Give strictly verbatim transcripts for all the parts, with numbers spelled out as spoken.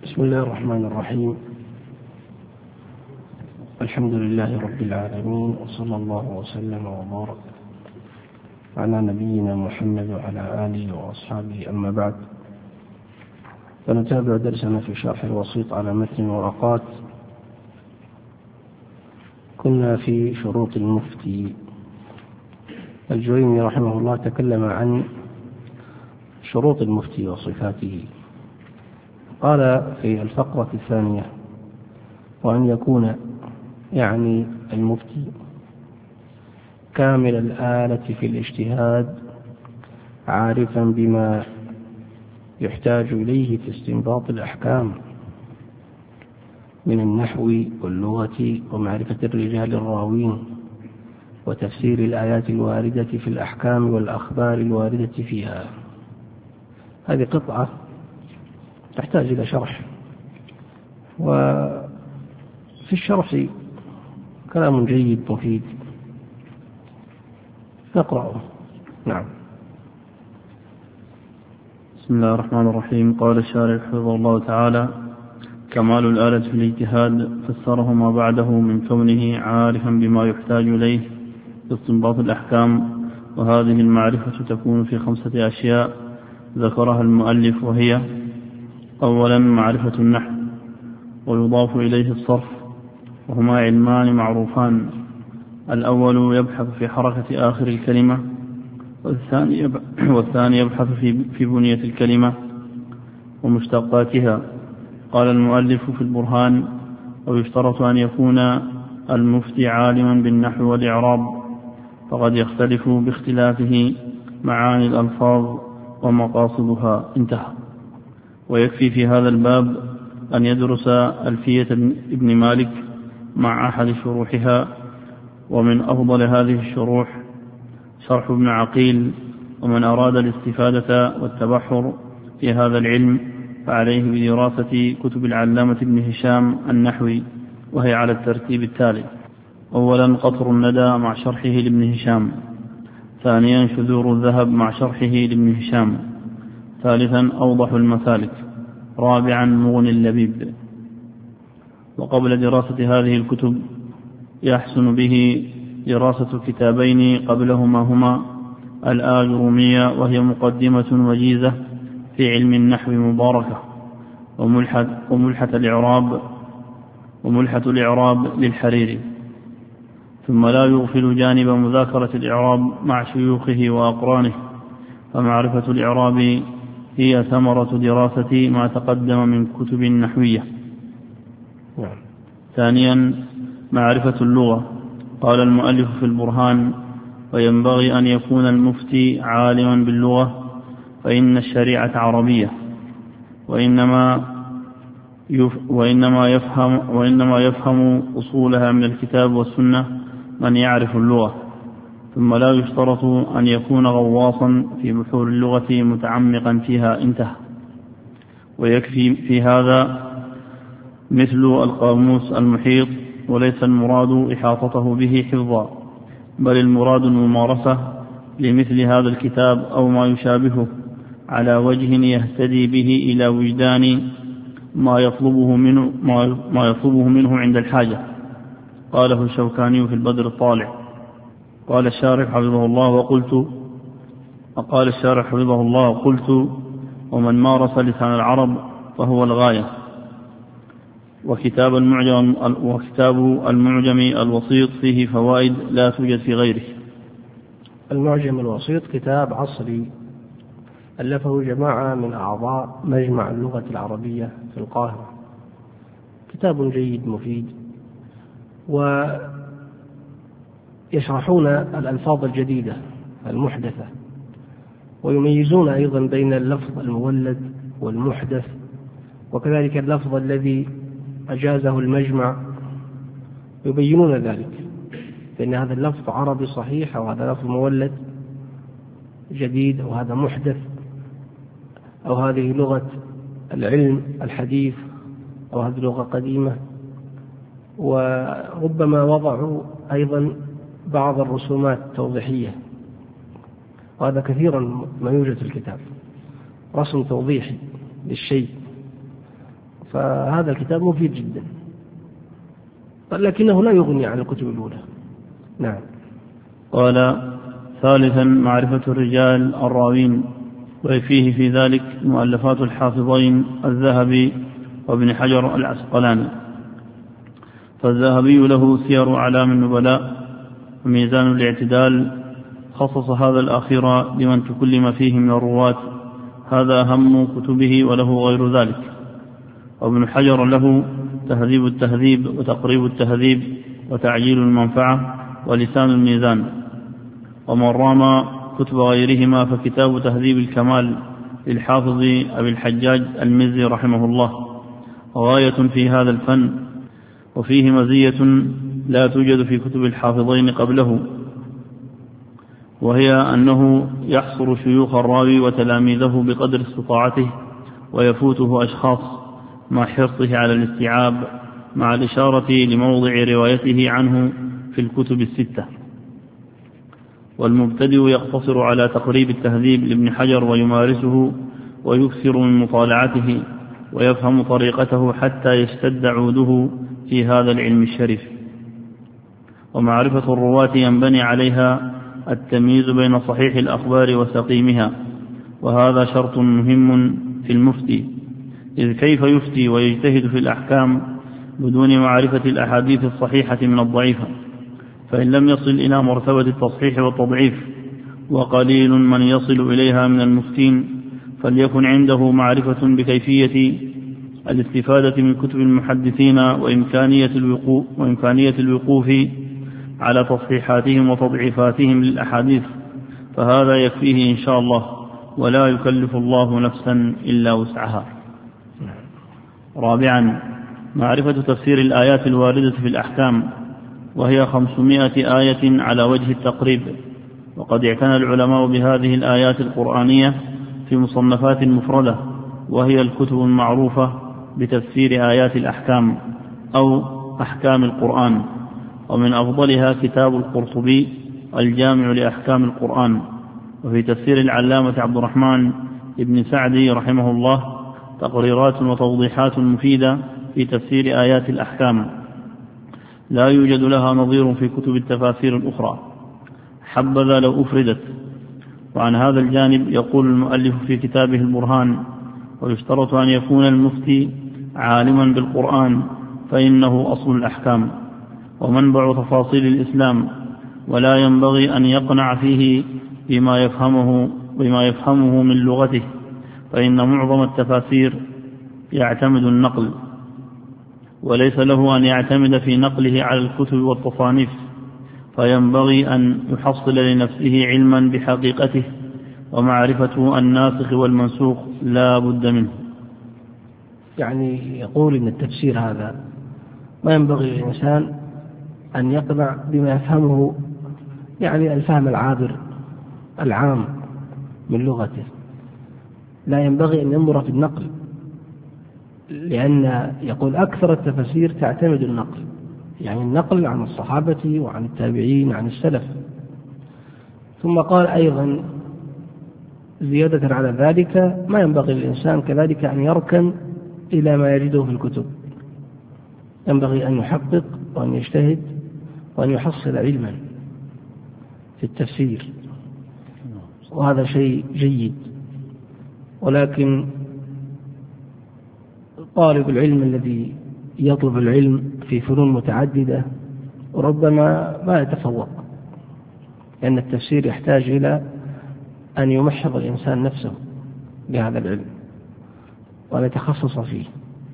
بسم الله الرحمن الرحيم. الحمد لله رب العالمين، وصلى الله وسلم وبارك على نبينا محمد وعلى آله وأصحابه، أما بعد، فنتابع درسنا في شرح الوسيط على متن ورقات. كنا في شروط المفتي. الجويني رحمه الله تكلم عن شروط المفتي وصفاته. قال في الفقرة الثانية: وأن يكون يعني المفتي كامل الآلة في الاجتهاد، عارفا بما يحتاج إليه في استنباط الأحكام من النحو واللغة ومعرفة الرجال الراوين وتفسير الآيات الواردة في الأحكام والأخبار الواردة فيها. هذه قطعة تحتاج إلى شرح، وفي الشرح كلام جيد مفيد نقرأه. نعم. بسم الله الرحمن الرحيم. قال الشارع حفظه الله تعالى: كمال الآلة في الاجتهاد فسره ما بعده من كونه عارفا بما يحتاج إليه في استنباط الأحكام، وهذه المعرفة تكون في خمسة أشياء ذكرها المؤلف، وهي: أولا معرفة النحو، ويضاف إليه الصرف، وهما علمان معروفان: الأول يبحث في حركة آخر الكلمة، والثاني والثاني يبحث في في بنية الكلمة ومشتقاتها. قال المؤلف في البرهان: ويشترط أن يكون المفتي عالما بالنحو والإعراب، فقد يختلف باختلافه معاني الألفاظ ومقاصدها. انتهى. ويكفي في هذا الباب أن يدرس ألفية ابن مالك مع أحد شروحها، ومن أفضل هذه الشروح شرح ابن عقيل. ومن أراد الاستفادة والتبحر في هذا العلم فعليه بدراسة كتب العلامة ابن هشام النحوي، وهي على الترتيب التالي: أولا قطر الندى مع شرحه لابن هشام، ثانيا شذور الذهب مع شرحه لابن هشام، ثالثا أوضح المسالك، رابعا مغني اللبيب. وقبل دراسة هذه الكتب يحسن به دراسة كتابين قبلهما، هما الآجرومية، وهي مقدمة وجيزة في علم النحو مباركة، وملحة, وملحة الإعراب وملحة الإعراب للحريري. ثم لا يغفل جانب مذاكرة الإعراب مع شيوخه وأقرانه، فمعرفة الإعراب هي ثمرة دراسة ما تقدم من كتب نحوية. ثانيا معرفة اللغة. قال المؤلف في البرهان: وينبغي أن يكون المفتي عالما باللغة، فإن الشريعة عربية، وإنما وإنما يفهم وإنما يفهم أصولها من الكتاب والسنة من يعرف اللغة. ثم لا يشترط أن يكون غواصا في بحور اللغة متعمقا فيها. انتهى. ويكفي في هذا مثل القاموس المحيط، وليس المراد إحاطته به حفظا، بل المراد الممارسة لمثل هذا الكتاب أو ما يشابهه على وجه يهتدي به إلى وجدان ما يطلبه منه, ما يطلبه منه عند الحاجة. قاله الشوكاني في البدر الطالع. قال الشارح حفظه الله وقلت قال الشارح حفظه الله قلت ومن مارس لسان العرب فهو الغاية. وكتاب المعجم, وكتاب المعجم الوسيط فيه فوائد لا توجد في غيره. المعجم الوسيط كتاب عصري ألفه جماعة من أعضاء مجمع اللغة العربية في القاهرة. كتاب جيد مفيد، ويشرحون الألفاظ الجديدة المحدثة، ويميزون أيضا بين اللفظ المولد والمحدث، وكذلك اللفظ الذي أجازه المجمع، يبينون ذلك، فإن هذا اللفظ عربي صحيح، أو هذا لفظ مولد جديد، أو هذا محدث، أو هذه لغة العلم الحديث، أو هذه لغة قديمة. وربما وضعوا أيضا بعض الرسومات التوضيحية، وهذا كثيرا ما يوجد في الكتاب، رسم توضيحي للشيء. فهذا الكتاب مفيد جدا، لكنه لا يغني عن الكتب الأولى. نعم. قال: ثالثا معرفة الرجال الراوين، وفيه في ذلك مؤلفات الحافظين الذهبي وابن حجر العسقلاني. فالذهبي له سير أعلام النبلاء وميزان الاعتدال، خصص هذا الأخير لمن تكلم فيه من الرواة، هذا أهم كتبه وله غير ذلك. وابن حجر له تهذيب التهذيب وتقريب التهذيب وتعجيل المنفعة ولسان الميزان. ومن رام كتب غيرهما فكتاب تهذيب الكمال للحافظ أبي الحجاج المزي رحمه الله غاية في هذا الفن، وفيه مزية لا توجد في كتب الحافظين قبله، وهي أنه يحصر شيوخ الراوي وتلاميذه بقدر استطاعته، ويفوته أشخاص مع حرصه على الاستيعاب، مع الإشارة لموضع روايته عنه في الكتب الستة. والمبتدئ يقتصر على تقريب التهذيب لابن حجر ويمارسه ويكثر من مطالعته ويفهم طريقته حتى يشتد عوده في هذا العلم الشريف. ومعرفة الرواة ينبني عليها التمييز بين صحيح الأخبار وسقيمها، وهذا شرط مهم في المفتي، إذ كيف يفتي ويجتهد في الأحكام بدون معرفة الأحاديث الصحيحة من الضعيفة؟ فإن لم يصل إلى مرتبة التصحيح والتضعيف، وقليل من يصل إليها من المفتين، فليكن عنده معرفة بكيفية الاستفادة من كتب المحدثين وإمكانية الوقوف, وإمكانية الوقوف على تصحيحاتهم وتضعيفاتهم للأحاديث، فهذا يكفيه إن شاء الله، ولا يكلف الله نفسا إلا وسعها. رابعا معرفة تفسير الآيات الواردة في الأحكام، وهي خمسمائة آية على وجه التقريب. وقد اعتنى العلماء بهذه الآيات القرآنية في مصنفات مفردة، وهي الكتب المعروفة بتفسير آيات الأحكام أو أحكام القرآن. ومن أفضلها كتاب القرطبي الجامع لأحكام القرآن. وفي تفسير العلامة عبد الرحمن ابن سعدي رحمه الله تقريرات وتوضيحات مفيدة في تفسير آيات الأحكام لا يوجد لها نظير في كتب التفاسير الأخرى، حبذا لو أفردت. وعن هذا الجانب يقول المؤلف في كتابه البرهان: ويشترط أن يكون المفتي عالما بالقرآن، فإنه أصل الأحكام ومنبع تفاصيل الإسلام، ولا ينبغي أن يقنع فيه بما يفهمه, بما يفهمه من لغته، فإن معظم التفاسير يعتمد النقل، وليس له أن يعتمد في نقله على الكتب والتصانيف، فينبغي أن يحصل لنفسه علما بحقيقته، ومعرفة الناسخ والمنسوخ لا بد منه. يعني يقول إن التفسير هذا ما ينبغي للإنسان أن يقنع بما يفهمه، يعني الفهم العابر العام من لغته، لا ينبغي أن ينظر في النقل، لأن يقول أكثر التفاسير تعتمد النقل، يعني النقل عن الصحابة وعن التابعين عن السلف. ثم قال أيضا زيادة على ذلك: ما ينبغي للإنسان كذلك أن يركن إلى ما يجده في الكتب، ينبغي أن يحقق وأن يجتهد وأن يحصل علما في التفسير، وهذا شيء جيد. ولكن طالب العلم الذي يطلب العلم في فنون متعددة ربما ما يتفوق، لأن التفسير يحتاج إلى أن يمحض الإنسان نفسه بهذا العلم وأن يتخصص فيه،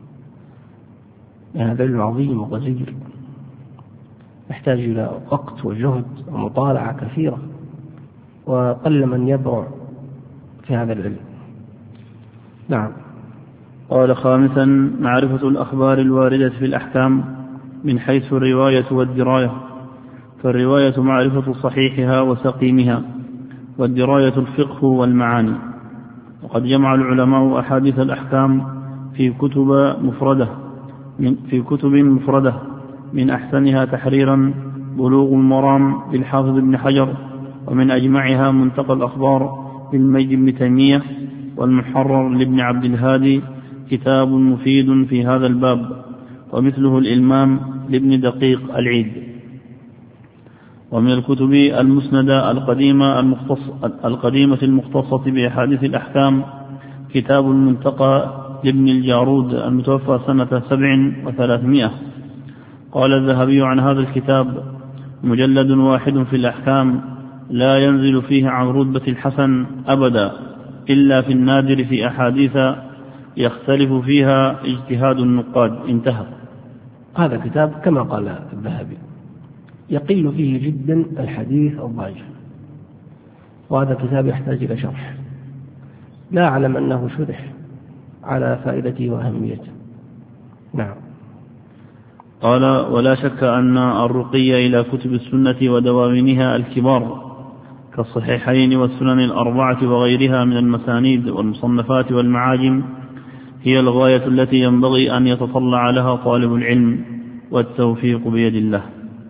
لأن هذا العلم عظيم وغزير، يحتاج إلى وقت وجهد ومطالعة كثيرة، وقل من يبرع في هذا العلم. نعم. قال: خامسا معرفة الأخبار الواردة في الأحكام من حيث الرواية والدراية. فالرواية معرفة صحيحها وسقيمها، والدراية الفقه والمعاني. وقد جمع العلماء أحاديث الأحكام في كتب مفردة من في كتب مفردة من أحسنها تحريرا بلوغ المرام للحافظ ابن حجر، ومن أجمعها منتقى الأخبار للمجد بن تيمية، والمحرر لابن عبد الهادي كتاب مفيد في هذا الباب، ومثله الإلمام لابن دقيق العيد. ومن الكتب المسندة القديمة المختص القديمة المختصة بأحاديث الأحكام كتاب المنتقى لابن الجارود المتوفى سنة سبع وثلاثمائة. قال الذهبي عن هذا الكتاب: مجلد واحد في الأحكام لا ينزل فيه عن رتبة الحسن أبدا إلا في النادر في أحاديث يختلف فيها اجتهاد النقاد. انتهى. هذا كتاب كما قال الذهبي يقل فيه جدا الحديث الضعيف، وهذا كتاب يحتاج إلى شرح. لا أعلم أنه شرح على فائدته وأهميته. نعم. قال: ولا شك أن الرقي إلى كتب السنة ودواوينها الكبار كالصحيحين والسنن الأربعة وغيرها من المسانيد والمصنفات والمعاجم هي الغاية التي ينبغي أن يتطلع لها طالب العلم، والتوفيق بيد الله.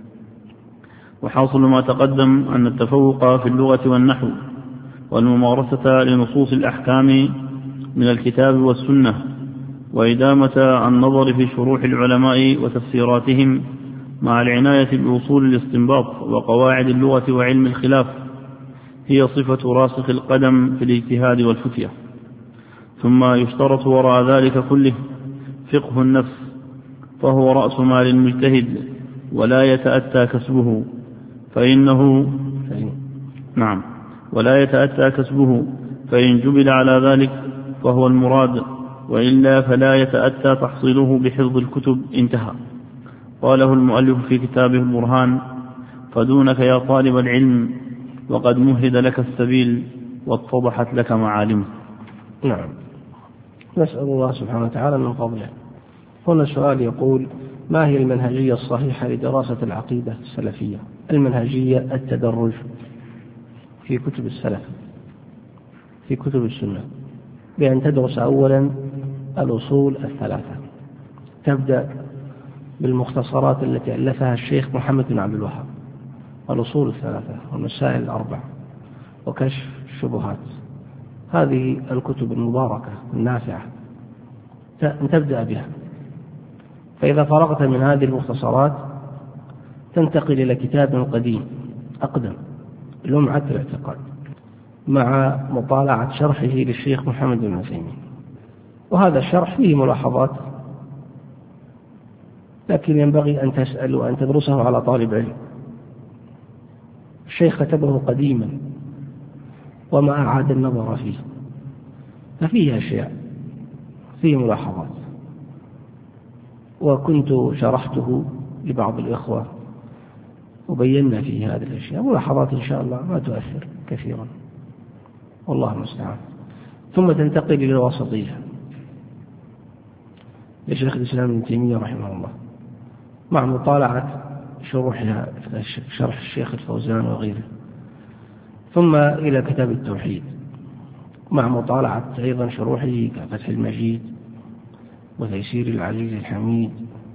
وحاصل ما تقدم أن التفوق في اللغة والنحو والممارسة لنصوص الأحكام من الكتاب والسنة وإدامة النظر في شروح العلماء وتفسيراتهم مع العناية بأصول الاستنباط وقواعد اللغة وعلم الخلاف هي صفة راسخ القدم في الاجتهاد والفتية. ثم يشترط وراء ذلك كله فقه النفس، فهو رأس مال المجتهد ولا يتأتى كسبه فإنه نعم ولا يتأتى كسبه فإن جبل على ذلك فهو المراد، وإلا فلا يتأتى تحصيله بحفظ الكتب. انتهى. قاله المؤلف في كتابه البرهان: فدونك يا طالب العلم وقد مهد لك السبيل واتضحت لك معالمه. نعم. نسأل الله سبحانه وتعالى من فضله. هنا السؤال يقول: ما هي المنهجية الصحيحة لدراسة العقيدة السلفية؟ المنهجية التدرج في كتب السلف في كتب السنة، بأن تدرس أولا الأصول الثلاثة، تبدأ بالمختصرات التي ألفها الشيخ محمد بن عبد الوهاب، الأصول الثلاثة والمسائل الأربع وكشف الشبهات. هذه الكتب المباركة النافعة تبدأ بها. فإذا فرغت من هذه المختصرات تنتقل إلى كتاب قديم أقدم لمعة الاعتقاد مع مطالعة شرحه للشيخ محمد بن عثيمين، وهذا الشرح فيه ملاحظات، لكن ينبغي أن تسأل وأن تدرسه على طالب علم. الشيخ كتبه قديما وما أعاد النظر فيه، ففيه أشياء، فيه ملاحظات، وكنت شرحته لبعض الإخوة وبينا فيه هذه الأشياء، ملاحظات إن شاء الله ما تؤثر كثيرا، والله المستعان. ثم تنتقل إلى الوسطية لشيخ الإسلام ابن تيمية رحمه الله مع مطالعة شروحها شرح الشيخ الفوزان وغيره، ثم إلى كتاب التوحيد مع مطالعة أيضا شروحه كفتح المجيد وتيسير العزيز الحميد،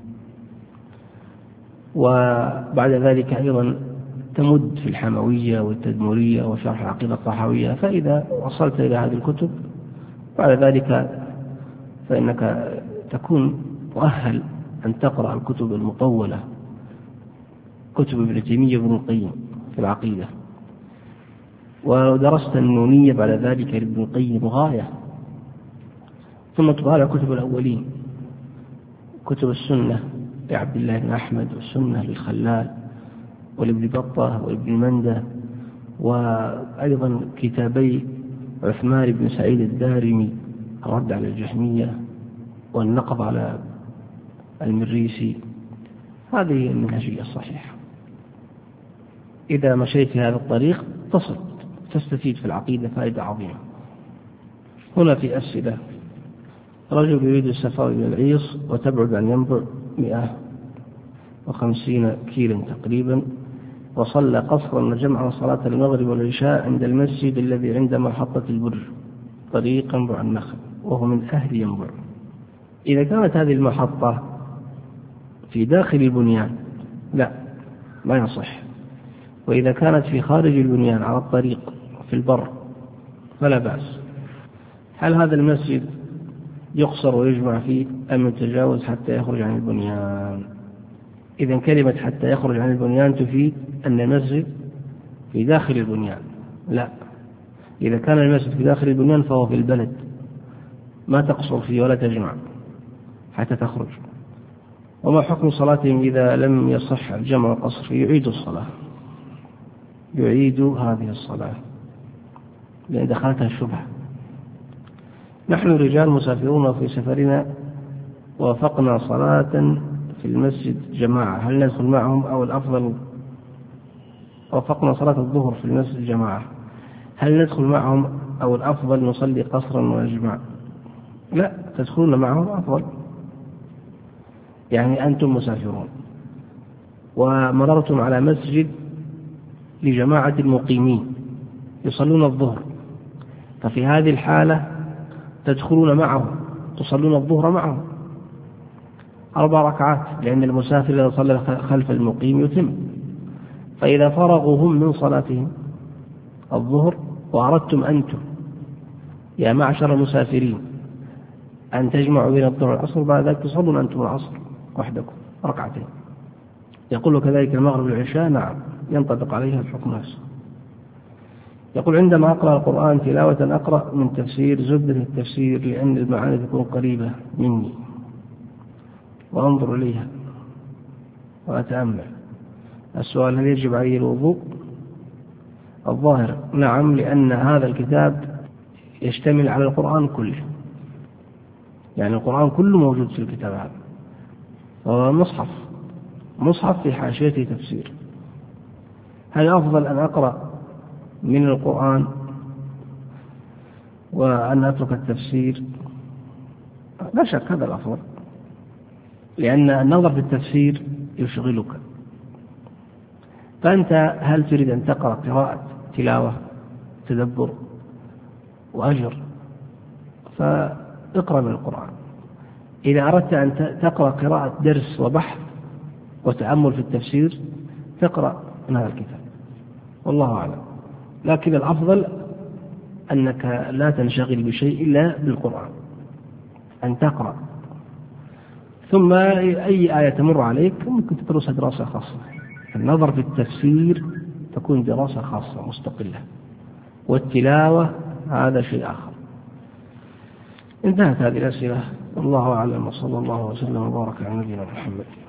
وبعد ذلك أيضا تمد في الحموية والتدمرية وشرح العقيدة الطحاوية. فإذا وصلت إلى هذه الكتب بعد ذلك فإنك تكون مؤهل أن تقرأ الكتب المطولة، كتب ابن تيمية وابن القيم في العقيدة، ودرست النونية بعد ذلك لابن القيم غاية. ثم تطالع كتب الأولين، كتب السنة لعبد الله بن أحمد، والسنة للخلال ولابن بطة والابن مندة، وأيضا كتابي عثمان بن سعيد الدارمي الرد على الجهمية والنقض على المريسي. هذه المنهجية الصحيحة. إذا مشيت في هذا الطريق تصل تستفيد في العقيدة فائدة عظيمة. هنا في أسئلة: رجل يريد السفر إلى العيص وتبعد عن ينبع مئة وخمسين كيلو تقريبا، وصلى قصرا وجمعا صلاة المغرب والعشاء عند المسجد الذي عند محطة البر طريق ينبع النخل، وهو من أهل ينبع. إذا كانت هذه المحطة في داخل البنيان لا ما يصح، وإذا كانت في خارج البنيان على الطريق في البر فلا بأس. هل هذا المسجد يقصر ويجمع فيه أم يتجاوز حتى يخرج عن البنيان؟ إذا كلمة حتى يخرج عن البنيان تفيد أن المسجد في داخل البنيان. لا، إذا كان المسجد في داخل البنيان فهو في البلد، ما تقصر فيه ولا تجمع حتى تخرج. وما حكم صلاتهم إذا لم يصح الجمع والقصر؟ يعيد الصلاة، يعيد هذه الصلاة لأن دخلتها الشبهة. نحن رجال مسافرون في سفرنا وافقنا صلاة في المسجد جماعة، هل ندخل معهم أو الأفضل؟ وافقنا صلاة الظهر في المسجد جماعة، هل ندخل معهم أو الأفضل نصلي قصرا ونجمع؟ لا، تدخلون معهم أفضل. يعني أنتم مسافرون ومررتم على مسجد لجماعة المقيمين يصلون الظهر، ففي هذه الحالة تدخلون معهم تصلون الظهر معهم أربع ركعات، لأن المسافر إذا صلى خلف المقيم يتم. فإذا فرغوا هم من صلاتهم الظهر وأردتم أنتم يا معشر المسافرين أن تجمعوا بين الظهر والعصر، بعد ذلك تصلون أنتم العصر وحدكم ركعتين. يقول كذلك المغرب والعشاء، نعم ينطبق عليها الحكم نفسه. يقول عندما أقرأ القرآن تلاوة أقرأ من تفسير زبدة التفسير لأن المعاني تكون قريبة مني وأنظر إليها وأتأمل. السؤال: هل يجب علي الوضوء؟ الظاهر نعم، لأن هذا الكتاب يشتمل على القرآن كله، يعني القرآن كله موجود في الكتاب هذا، وهو مصحف مصحف في حاشيته تفسير. هل أفضل أن أقرأ من القرآن وأن أترك التفسير؟ لا شك هذا الأفضل، لأن النظر في التفسير يشغلك. فأنت هل تريد أن تقرأ قراءة تلاوة تدبر وأجر فاقرأ من القرآن. إذا أردت أن تقرأ قراءة درس وبحث وتأمل في التفسير تقرأ من هذا الكتاب، والله أعلم. لكن الأفضل أنك لا تنشغل بشيء إلا بالقرآن، أن تقرأ، ثم أي آية تمر عليك ممكن تدرسها دراسة خاصة. النظر في التفسير تكون دراسة خاصة مستقلة، والتلاوة هذا شيء آخر. انتهت هذه الأسئلة، الله أعلم، وصلى الله وسلم وبارك على نبينا محمد.